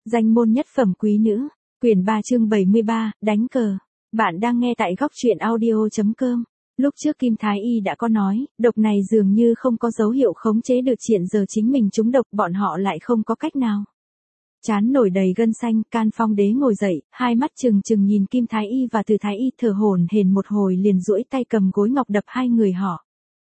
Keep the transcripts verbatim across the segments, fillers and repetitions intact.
Danh môn nhất phẩm quý nữ, quyển ba chương bảy mươi ba, đánh cờ. Bạn đang nghe tại góc truyện audio chấm com. Lúc trước Kim Thái Y đã có nói, độc này dường như không có dấu hiệu khống chế được, hiện giờ chính mình trúng độc, bọn họ lại không có cách nào. Chán nổi đầy gân xanh, Can Phong Đế ngồi dậy, hai mắt trừng trừng nhìn Kim Thái Y và Từ Thái Y, thở hổn hển một hồi liền duỗi tay cầm gối ngọc đập hai người họ.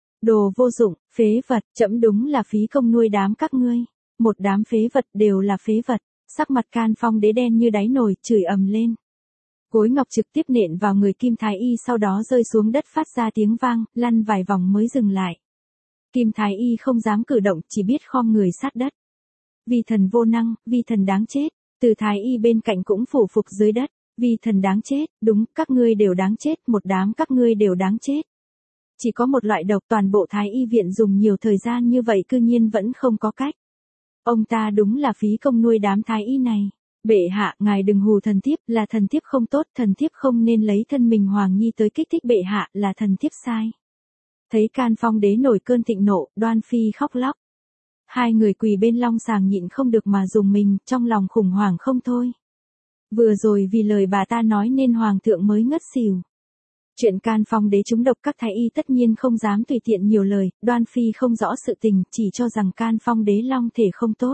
Đồ vô dụng, phế vật, trẫm đúng là phí công nuôi đám các ngươi. Một đám phế vật, đều là phế vật. Sắc mặt Can Phong Đế đen như đáy nồi, chửi ầm lên. Gối ngọc trực tiếp nện vào người Kim Thái Y, sau đó rơi xuống đất phát ra tiếng vang, lăn vài vòng mới dừng lại. Kim Thái Y không dám cử động, chỉ biết khom người sát đất. Vi thần vô năng, vi thần đáng chết. Từ Thái Y bên cạnh cũng phủ phục dưới đất. Vi thần đáng chết, đúng, các ngươi đều đáng chết, một đám các ngươi đều đáng chết. Chỉ có một loại độc, toàn bộ Thái Y viện dùng nhiều thời gian như vậy cư nhiên vẫn không có cách. Ông ta đúng là phí công nuôi đám Thái Y này. Bệ hạ, ngài đừng hù thần thiếp, là thần thiếp không tốt, thần thiếp không nên lấy thân mình Hoàng Nhi tới kích thích bệ hạ, là thần thiếp sai. Thấy Can Phong Đế nổi cơn thịnh nộ, Đoan Phi khóc lóc. Hai người quỳ bên long sàng nhịn không được mà dùng mình, trong lòng khủng hoảng không thôi. Vừa rồi vì lời bà ta nói nên Hoàng thượng mới ngất xỉu. Chuyện Can Phong Đế trúng độc các Thái Y tất nhiên không dám tùy tiện nhiều lời, Đoan Phi không rõ sự tình, chỉ cho rằng Can Phong Đế long thể không tốt.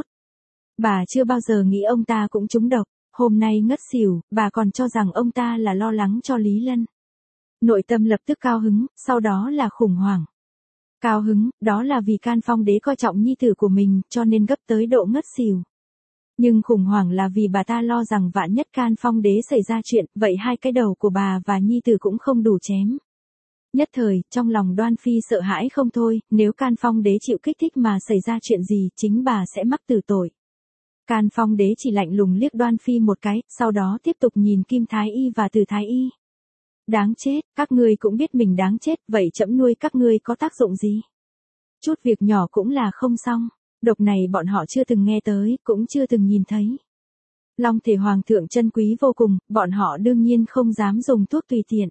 Bà chưa bao giờ nghĩ ông ta cũng trúng độc, hôm nay ngất xỉu, bà còn cho rằng ông ta là lo lắng cho Lý Lân. Nội tâm lập tức cao hứng, sau đó là khủng hoảng. Cao hứng, đó là vì Can Phong Đế coi trọng nhi tử của mình, cho nên gấp tới độ ngất xỉu. Nhưng khủng hoảng là vì bà ta lo rằng vạn nhất Can Phong Đế xảy ra chuyện, vậy hai cái đầu của bà và nhi tử cũng không đủ chém. Nhất thời, trong lòng Đoan Phi sợ hãi không thôi, nếu Can Phong Đế chịu kích thích mà xảy ra chuyện gì, chính bà sẽ mắc tử tội. Can Phong Đế chỉ lạnh lùng liếc Đoan Phi một cái, sau đó tiếp tục nhìn Kim Thái Y và Từ Thái Y. Đáng chết, các ngươi cũng biết mình đáng chết, vậy trẫm nuôi các ngươi có tác dụng gì? Chút việc nhỏ cũng là không xong. Độc này bọn họ chưa từng nghe tới, cũng chưa từng nhìn thấy. Long thể hoàng thượng chân quý vô cùng, bọn họ đương nhiên không dám dùng thuốc tùy tiện.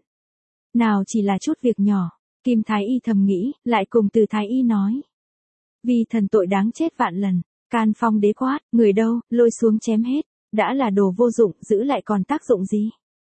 Nào chỉ là chút việc nhỏ, Kim Thái Y thầm nghĩ, lại cùng Từ Thái Y nói. Vì thần tội đáng chết vạn lần, Can Phong Đế quát, người đâu, lôi xuống chém hết, đã là đồ vô dụng, giữ lại còn tác dụng gì?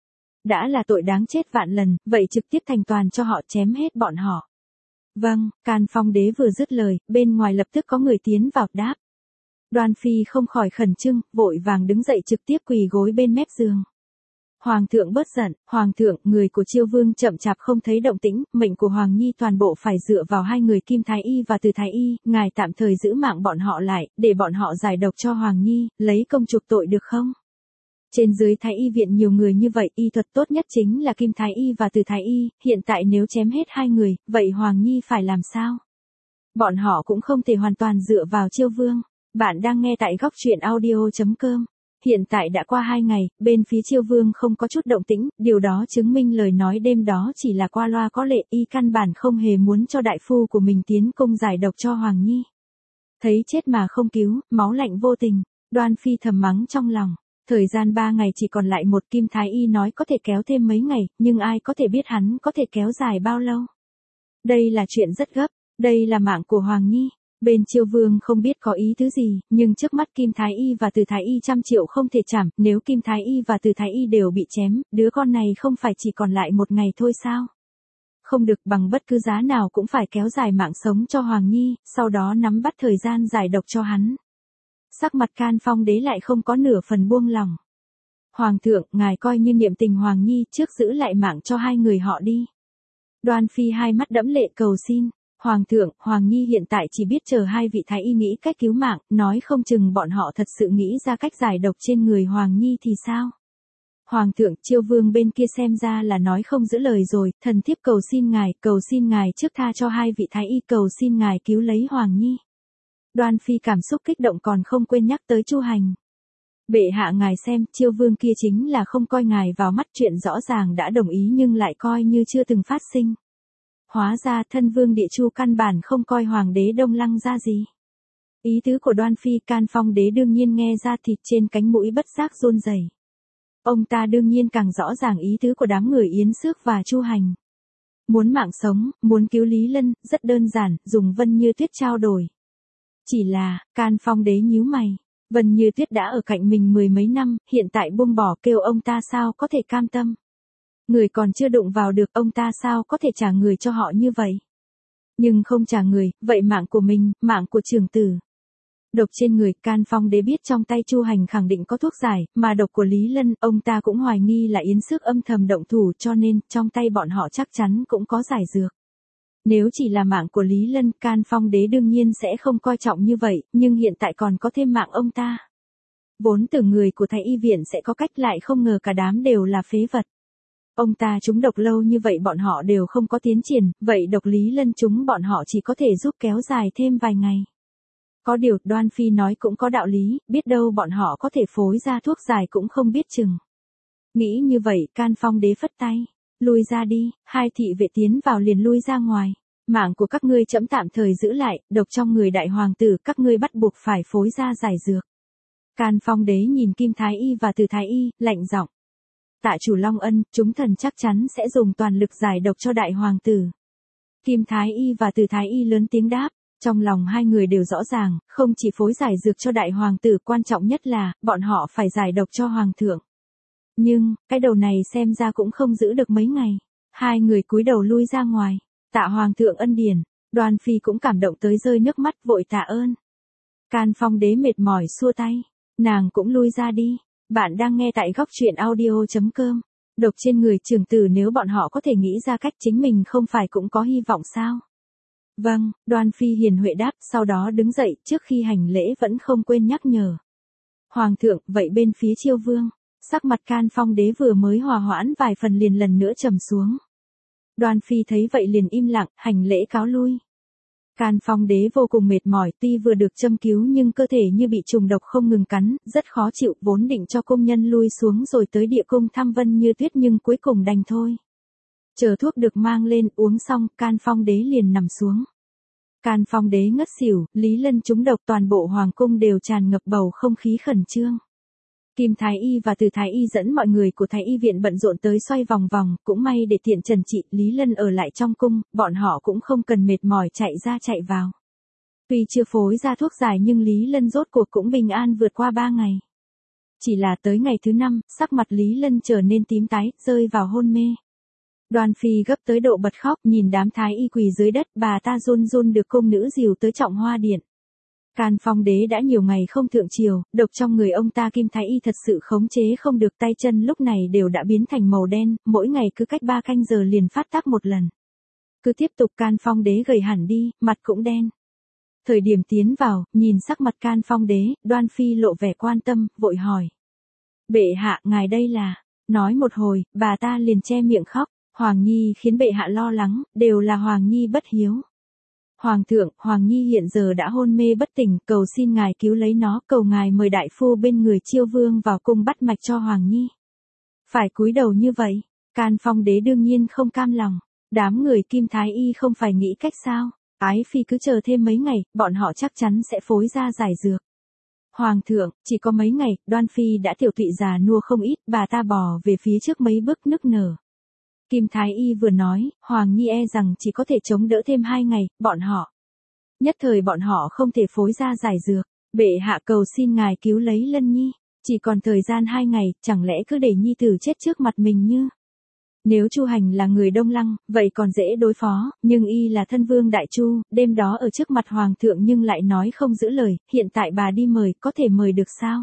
Đã là tội đáng chết vạn lần, vậy trực tiếp thành toàn cho họ, chém hết bọn họ. Vâng, Can Phong Đế vừa dứt lời, bên ngoài lập tức có người tiến vào đáp. Đoan Phi không khỏi khẩn trương, vội vàng đứng dậy trực tiếp quỳ gối bên mép giường. Hoàng thượng bớt giận, Hoàng thượng, người của Chiêu Vương chậm chạp không thấy động tĩnh, mệnh của Hoàng Nhi toàn bộ phải dựa vào hai người Kim Thái Y và Từ Thái Y, ngài tạm thời giữ mạng bọn họ lại, để bọn họ giải độc cho Hoàng Nhi, lấy công chuộc tội được không? Trên dưới Thái Y viện nhiều người như vậy, y thuật tốt nhất chính là Kim Thái Y và Từ Thái Y, hiện tại nếu chém hết hai người, vậy Hoàng Nhi phải làm sao? Bọn họ cũng không thể hoàn toàn dựa vào Chiêu Vương. Bạn đang nghe tại góc truyện audio chấm com. Hiện tại đã qua hai ngày, bên phía Chiêu Vương không có chút động tĩnh, điều đó chứng minh lời nói đêm đó chỉ là qua loa có lệ, y căn bản không hề muốn cho đại phu của mình tiến công giải độc cho Hoàng Nhi. Thấy chết mà không cứu, máu lạnh vô tình, Đoan Phi thầm mắng trong lòng. Thời gian ba ngày chỉ còn lại một, Kim Thái Y nói có thể kéo thêm mấy ngày, nhưng ai có thể biết hắn có thể kéo dài bao lâu. Đây là chuyện rất gấp, đây là mạng của Hoàng Nhi. Bên Chiêu Vương không biết có ý tứ gì, nhưng trước mắt Kim Thái Y và Từ Thái Y trăm triệu không thể chảm, nếu Kim Thái Y và Từ Thái Y đều bị chém, đứa con này không phải chỉ còn lại một ngày thôi sao? Không được, bằng bất cứ giá nào cũng phải kéo dài mạng sống cho Hoàng Nhi, sau đó nắm bắt thời gian giải độc cho hắn. Sắc mặt Can Phong Đế lại không có nửa phần buông lòng. Hoàng thượng, ngài coi như niệm tình Hoàng Nhi, trước giữ lại mạng cho hai người họ đi. Đoan Phi hai mắt đẫm lệ cầu xin. Hoàng thượng, Hoàng Nhi hiện tại chỉ biết chờ hai vị Thái Y nghĩ cách cứu mạng, nói không chừng bọn họ thật sự nghĩ ra cách giải độc trên người Hoàng Nhi thì sao? Hoàng thượng, Chiêu Vương bên kia xem ra là nói không giữ lời rồi, thần thiếp cầu xin ngài, cầu xin ngài trước tha cho hai vị Thái Y, cầu xin ngài cứu lấy Hoàng Nhi. Đoan Phi cảm xúc kích động còn không quên nhắc tới Chu Hành. Bệ hạ ngài xem, Chiêu Vương kia chính là không coi ngài vào mắt, chuyện rõ ràng đã đồng ý nhưng lại coi như chưa từng phát sinh. Hóa ra thân Vương Địa Chu căn bản không coi Hoàng đế Đông Lăng ra gì. Ý tứ của Đoan Phi, Can Phong Đế đương nhiên nghe ra, thịt trên cánh mũi bất giác run rẩy. Ông ta đương nhiên càng rõ ràng ý tứ của đám người Yến Xước và Chu Hành. Muốn mạng sống, muốn cứu Lý Lân, rất đơn giản, dùng Vân Như Tuyết trao đổi. Chỉ là, Can Phong Đế nhíu mày. Vân Như Tuyết đã ở cạnh mình mười mấy năm, hiện tại buông bỏ kêu ông ta sao có thể cam tâm. Người còn chưa đụng vào được ông ta sao có thể trả người cho họ như vậy. Nhưng không trả người, vậy mạng của mình, mạng của trưởng tử. Độc trên người, Can Phong Đế biết trong tay Chu Hành khẳng định có thuốc giải, mà độc của Lý Lân, ông ta cũng hoài nghi là Yến Sức âm thầm động thủ cho nên, trong tay bọn họ chắc chắn cũng có giải dược. Nếu chỉ là mạng của Lý Lân, Can Phong Đế đương nhiên sẽ không coi trọng như vậy, nhưng hiện tại còn có thêm mạng ông ta. Vốn tưởng người của Thái Y viện sẽ có cách, lại không ngờ cả đám đều là phế vật. Ông ta trúng độc lâu như vậy bọn họ đều không có tiến triển, vậy độc Lý Lân trúng bọn họ chỉ có thể giúp kéo dài thêm vài ngày. Có điều Đoan Phi nói cũng có đạo lý, biết đâu bọn họ có thể phối ra thuốc giải cũng không biết chừng. Nghĩ như vậy, Can Phong Đế phất tay. Lui ra đi, hai thị vệ tiến vào liền lui ra ngoài. Mạng của các ngươi trẫm tạm thời giữ lại, độc trong người đại hoàng tử các ngươi bắt buộc phải phối ra giải dược. Can Phong Đế nhìn Kim Thái Y và Từ Thái Y, lạnh giọng. Tạ chủ Long Ân, chúng thần chắc chắn sẽ dùng toàn lực giải độc cho đại hoàng tử. Kim Thái Y và Từ Thái Y lớn tiếng đáp. Trong lòng hai người đều rõ ràng, không chỉ phối giải dược cho đại hoàng tử, quan trọng nhất là, bọn họ phải giải độc cho hoàng thượng. Nhưng, cái đầu này xem ra cũng không giữ được mấy ngày. Hai người cúi đầu lui ra ngoài. Tạ hoàng thượng ân điển. Đoan Phi cũng cảm động tới rơi nước mắt, vội tạ ơn. Can Phong Đế mệt mỏi xua tay. Nàng cũng lui ra đi. Bạn đang nghe tại góc truyện audio chấm com. Độc trên người trưởng tử, nếu bọn họ có thể nghĩ ra cách, chính mình không phải cũng có hy vọng sao? Vâng, Đoan Phi hiền huệ đáp, sau đó đứng dậy, trước khi hành lễ vẫn không quên nhắc nhở. Hoàng thượng, vậy bên phía Chiêu Vương, sắc mặt Can Phong Đế vừa mới hòa hoãn vài phần liền lần nữa trầm xuống. Đoan Phi thấy vậy liền im lặng, hành lễ cáo lui. Can Phong Đế vô cùng mệt mỏi, tuy vừa được châm cứu nhưng cơ thể như bị trùng độc không ngừng cắn, rất khó chịu, vốn định cho công nhân lui xuống rồi tới địa cung thăm Vân Như Tuyết nhưng cuối cùng đành thôi. Chờ thuốc được mang lên, uống xong, Can Phong Đế liền nằm xuống. Can Phong Đế ngất xỉu, Lý Lân trúng độc, toàn bộ hoàng cung đều tràn ngập bầu không khí khẩn trương. Kim Thái Y và Từ Thái Y dẫn mọi người của Thái Y viện bận rộn tới xoay vòng vòng, cũng may để tiện trần trị, Lý Lân ở lại trong cung, bọn họ cũng không cần mệt mỏi chạy ra chạy vào. Tuy chưa phối ra thuốc giải nhưng Lý Lân rốt cuộc cũng bình an vượt qua ba ngày. Chỉ là tới ngày thứ năm, sắc mặt Lý Lân trở nên tím tái, rơi vào hôn mê. Đoan Phi gấp tới độ bật khóc, nhìn đám Thái Y quỳ dưới đất, bà ta run run được cung nữ dìu tới Trọng Hoa Điện. Can Phong Đế đã nhiều ngày không thượng triều, độc trong người ông ta Kim Thái Y thật sự khống chế không được, tay chân lúc này đều đã biến thành màu đen, mỗi ngày cứ cách ba canh giờ liền phát tác một lần. Cứ tiếp tục Can Phong Đế gầy hẳn đi, mặt cũng đen. Thời điểm tiến vào, nhìn sắc mặt Can Phong Đế, Đoan Phi lộ vẻ quan tâm, vội hỏi. Bệ hạ, ngài đây là... Nói một hồi, bà ta liền che miệng khóc. Hoàng Nhi khiến bệ hạ lo lắng, đều là Hoàng Nhi bất hiếu. Hoàng thượng, Hoàng Nhi hiện giờ đã hôn mê bất tỉnh, cầu xin ngài cứu lấy nó, cầu ngài mời đại phu bên người Chiêu Vương vào cung bắt mạch cho Hoàng Nhi. Phải cúi đầu như vậy, Can Phong Đế đương nhiên không cam lòng. Đám người Kim Thái Y không phải nghĩ cách sao? Ái phi cứ chờ thêm mấy ngày, bọn họ chắc chắn sẽ phối ra giải dược. Hoàng thượng, chỉ có mấy ngày, Đoan Phi đã tiểu tụy già nua không ít, bà ta bò về phía trước mấy bước nức nở. Kim Thái Y vừa nói, Hoàng Nhi e rằng chỉ có thể chống đỡ thêm hai ngày, bọn họ. Nhất thời bọn họ không thể phối ra giải dược. Bệ hạ cầu xin ngài cứu lấy Lân Nhi. Chỉ còn thời gian hai ngày, chẳng lẽ cứ để Nhi tử chết trước mặt mình như. Nếu Chu Hành là người Đông Lăng, vậy còn dễ đối phó, nhưng y là thân vương Đại Chu, đêm đó ở trước mặt Hoàng thượng nhưng lại nói không giữ lời, hiện tại bà đi mời, có thể mời được sao?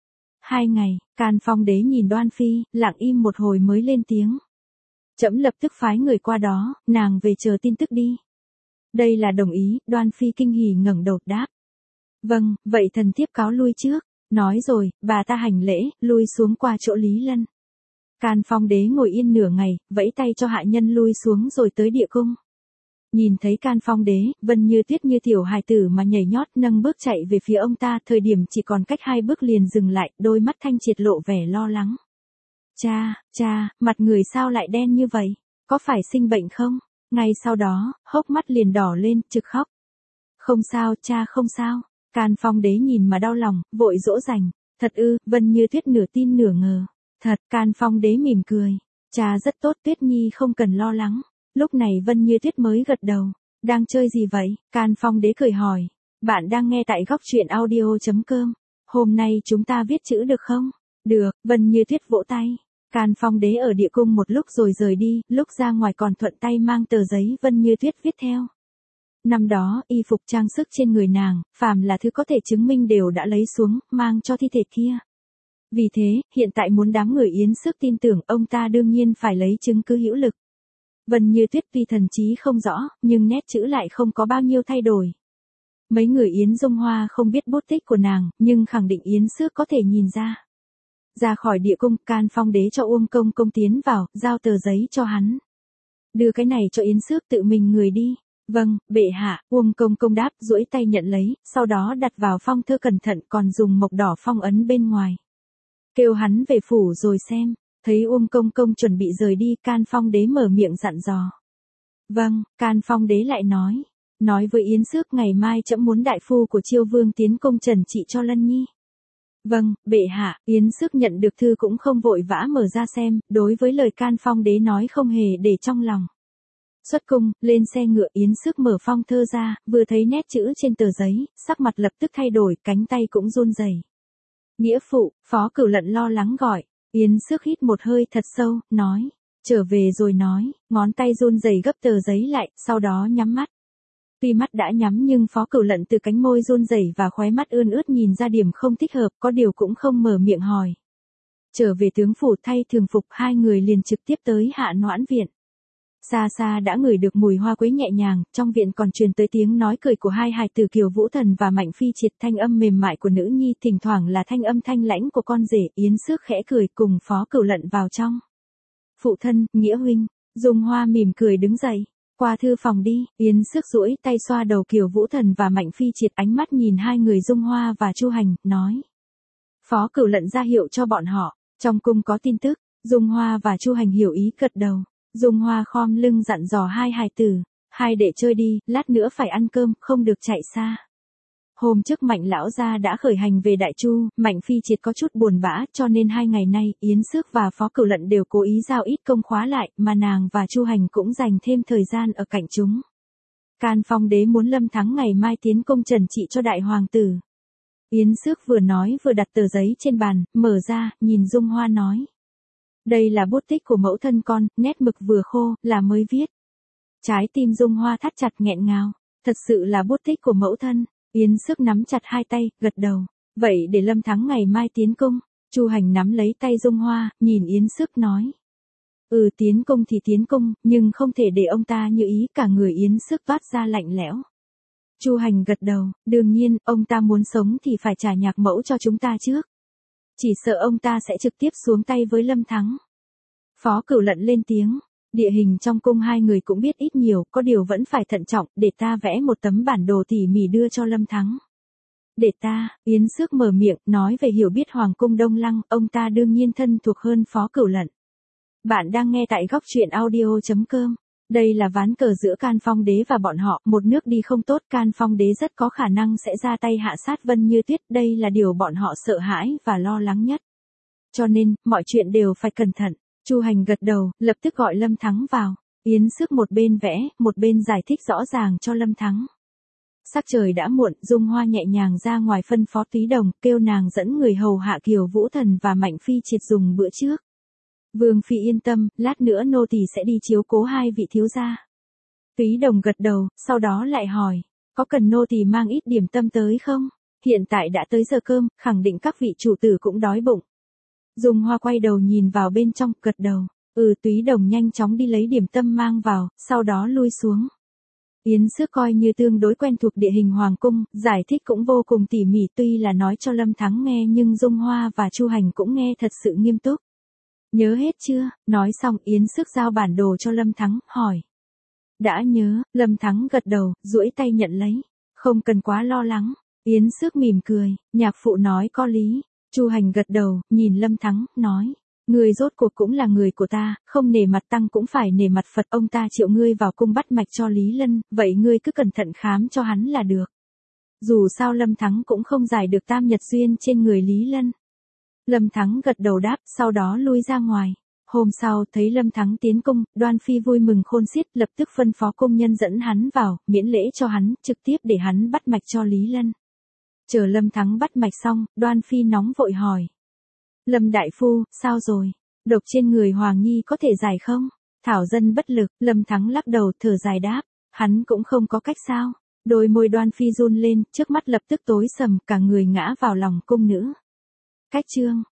Hai ngày, Can Phong Đế nhìn Đoan Phi, lặng im một hồi mới lên tiếng. Trẫm lập tức phái người qua đó, nàng về chờ tin tức đi. Đây là đồng ý, Đoan Phi kinh hỉ ngẩng đầu đáp. Vâng, vậy thần thiếp cáo lui trước. Nói rồi, bà ta hành lễ, lui xuống qua chỗ Lý Lân. Can Phong Đế ngồi yên nửa ngày, vẫy tay cho hạ nhân lui xuống rồi tới địa cung. Nhìn thấy Can Phong Đế, Vân Như Tuyết như tiểu hài tử mà nhảy nhót nâng bước chạy về phía ông ta, thời điểm chỉ còn cách hai bước liền dừng lại, đôi mắt thanh triệt lộ vẻ lo lắng. Cha, cha, mặt người sao lại đen như vậy? Có phải sinh bệnh không? Ngay sau đó, hốc mắt liền đỏ lên, trực khóc. Không sao, cha không sao. Can Phong Đế nhìn mà đau lòng, vội dỗ dành. Thật ư, Vân Như Tuyết nửa tin nửa ngờ. Thật, Can Phong Đế mỉm cười. Cha rất tốt, Tuyết Nhi không cần lo lắng. Lúc này Vân Như Tuyết mới gật đầu. Đang chơi gì vậy? Can Phong Đế cười hỏi. Bạn đang nghe tại góc truyện audio chấm com. Hôm nay chúng ta viết chữ được không? Được, Vân Như Tuyết vỗ tay. Can Phong Đế ở địa cung một lúc rồi rời đi, lúc ra ngoài còn thuận tay mang tờ giấy Vân Như Tuyết viết theo. Năm đó, y phục trang sức trên người nàng, phàm là thứ có thể chứng minh đều đã lấy xuống, mang cho thi thể kia. Vì thế, hiện tại muốn đám người Yến Sức tin tưởng ông ta đương nhiên phải lấy chứng cứ hữu lực. Vân Như Tuyết tuy thần trí không rõ, nhưng nét chữ lại không có bao nhiêu thay đổi. Mấy người Yến Dung Hoa không biết bút tích của nàng, nhưng khẳng định Yến Sức có thể nhìn ra. Ra khỏi địa cung, Can Phong Đế cho Uông Công Công tiến vào, giao tờ giấy cho hắn. Đưa cái này cho Yến Sức tự mình người đi. Vâng, bệ hạ, Uông Công Công đáp, duỗi tay nhận lấy, sau đó đặt vào phong thơ cẩn thận còn dùng mộc đỏ phong ấn bên ngoài. Kêu hắn về phủ rồi xem, thấy Uông Công Công chuẩn bị rời đi, Can Phong Đế mở miệng dặn dò. Vâng, Can Phong Đế lại nói, nói với Yến Sức ngày mai trẫm muốn đại phu của Chiêu Vương tiến công trần trị cho Lân Nhi. Vâng, bệ hạ, Yến Sức nhận được thư cũng không vội vã mở ra xem, đối với lời Can Phong Đế nói không hề để trong lòng. Xuất cung, lên xe ngựa, Yến Sức mở phong thơ ra, vừa thấy nét chữ trên tờ giấy, sắc mặt lập tức thay đổi, cánh tay cũng run rẩy. Nghĩa phụ, Phó Cửu Lận lo lắng gọi. Yến Sức hít một hơi thật sâu, nói, trở về rồi nói, ngón tay run rẩy gấp tờ giấy lại, sau đó nhắm mắt. Tuy mắt đã nhắm nhưng Phó Cửu Lận từ cánh môi run rẩy và khóe mắt ươn ướt nhìn ra điểm không thích hợp, có điều cũng không mở miệng hỏi. Trở về tướng phủ thay thường phục, hai người liền trực tiếp tới Hạ Noãn viện. Xa xa đã ngửi được mùi hoa quế nhẹ nhàng, trong viện còn truyền tới tiếng nói cười của hai hài tử Kiều Vũ Thần và Mạnh Phi Triệt, thanh âm mềm mại của nữ nhi, thỉnh thoảng là thanh âm thanh lãnh của con rể. Yến Sức khẽ cười cùng Phó Cửu Lận vào trong. Phụ thân, Nghĩa huynh, Dung Hoa mỉm cười đứng dậy, qua thư phòng đi. Yến Sức duỗi tay xoa đầu Kiều Vũ Thần và Mạnh Phi Triệt, ánh mắt nhìn hai người Dung Hoa và Chu Hành, nói. Phó Cửu Lận ra hiệu cho bọn họ, trong cung có tin tức. Dung Hoa và Chu Hành hiểu ý gật đầu. Dung Hoa khom lưng dặn dò hai hài tử, hai đệ chơi đi, lát nữa phải ăn cơm, không được chạy xa. Hôm trước Mạnh lão gia đã khởi hành về Đại Chu, Mạnh Phi Triệt có chút buồn bã, cho nên hai ngày nay, Yến Sức và Phó Cửu Lận đều cố ý giao ít công khóa lại, mà nàng và Chu Hành cũng dành thêm thời gian ở cạnh chúng. Can Phong Đế muốn Lâm Thắng ngày mai tiến công trần trị cho đại hoàng tử. Yến Sức vừa nói vừa đặt tờ giấy trên bàn, mở ra, nhìn Dung Hoa nói. Đây là bút tích của mẫu thân con, nét mực vừa khô, là mới viết. Trái tim Dung Hoa thắt chặt nghẹn ngào, thật sự là bút tích của mẫu thân. Yến Sức nắm chặt hai tay, gật đầu. Vậy để Lâm Thắng ngày mai tiến công. Chu Hành nắm lấy tay Dung Hoa, nhìn Yến Sức nói. Ừ, tiến công thì tiến công, nhưng không thể để ông ta như ý. Cả người Yến Sức toát ra lạnh lẽo. Chu Hành gật đầu, đương nhiên, ông ta muốn sống thì phải trả nhạc mẫu cho chúng ta trước. Chỉ sợ ông ta sẽ trực tiếp xuống tay với Lâm Thắng. Phó Cửu Lận lên tiếng. Địa hình trong cung hai người cũng biết ít nhiều, có điều vẫn phải thận trọng, để ta vẽ một tấm bản đồ tỉ mỉ đưa cho Lâm Thắng. Để ta, Yến Sức mở miệng, nói về hiểu biết Hoàng cung Đông Lăng, ông ta đương nhiên thân thuộc hơn Phó Cửu Lận. Bạn đang nghe tại góc truyện audio chấm com. Đây là ván cờ giữa Can Phong Đế và bọn họ, một nước đi không tốt, Can Phong Đế rất có khả năng sẽ ra tay hạ sát Vân Như Tuyết, đây là điều bọn họ sợ hãi và lo lắng nhất. Cho nên, mọi chuyện đều phải cẩn thận. Chu Hành gật đầu, lập tức gọi Lâm Thắng vào. Yến Sức một bên vẽ, một bên giải thích rõ ràng cho Lâm Thắng. Sắc trời đã muộn, Dung Hoa nhẹ nhàng ra ngoài phân phó Túy Đồng, kêu nàng dẫn người hầu hạ Kiều Vũ Thần và Mạnh Phi Triệt dùng bữa trước. Vương phi yên tâm, lát nữa nô tỳ sẽ đi chiếu cố hai vị thiếu gia. Túy Đồng gật đầu, sau đó lại hỏi, có cần nô tỳ mang ít điểm tâm tới không? Hiện tại đã tới giờ cơm, khẳng định các vị chủ tử cũng đói bụng. Dung Hoa quay đầu nhìn vào bên trong, gật đầu. Ừ, Túy Đồng nhanh chóng đi lấy điểm tâm mang vào, sau đó lui xuống. Yến Sức coi như tương đối quen thuộc địa hình hoàng cung, giải thích cũng vô cùng tỉ mỉ, tuy là nói cho Lâm Thắng nghe nhưng Dung Hoa và Chu Hành cũng nghe thật sự nghiêm túc. Nhớ hết chưa? Nói xong Yến Sức giao bản đồ cho Lâm Thắng, hỏi. Đã nhớ, Lâm Thắng gật đầu, duỗi tay nhận lấy. Không cần quá lo lắng. Yến Sức mỉm cười, nhạc phụ nói có lý. Chu Hành gật đầu, nhìn Lâm Thắng, nói. Người rốt cuộc cũng là người của ta, không nể mặt tăng cũng phải nể mặt Phật. Ông ta triệu ngươi vào cung bắt mạch cho Lý Lân, vậy ngươi cứ cẩn thận khám cho hắn là được. Dù sao Lâm Thắng cũng không giải được tam nhật duyên trên người Lý Lân. Lâm Thắng gật đầu đáp, sau đó lui ra ngoài. Hôm sau, thấy Lâm Thắng tiến cung, Đoan Phi vui mừng khôn xiết, lập tức phân phó công nhân dẫn hắn vào, miễn lễ cho hắn, trực tiếp để hắn bắt mạch cho Lý Lân. Chờ Lâm Thắng bắt mạch xong, Đoan Phi nóng vội hỏi. Lâm đại phu, sao rồi? Độc trên người Hoàng Nhi có thể giải không? Thảo dân bất lực, Lâm Thắng lắc đầu thở dài đáp. Hắn cũng không có cách sao. Đôi môi Đoan Phi run lên, trước mắt lập tức tối sầm, cả người ngã vào lòng cung nữ. Cách chương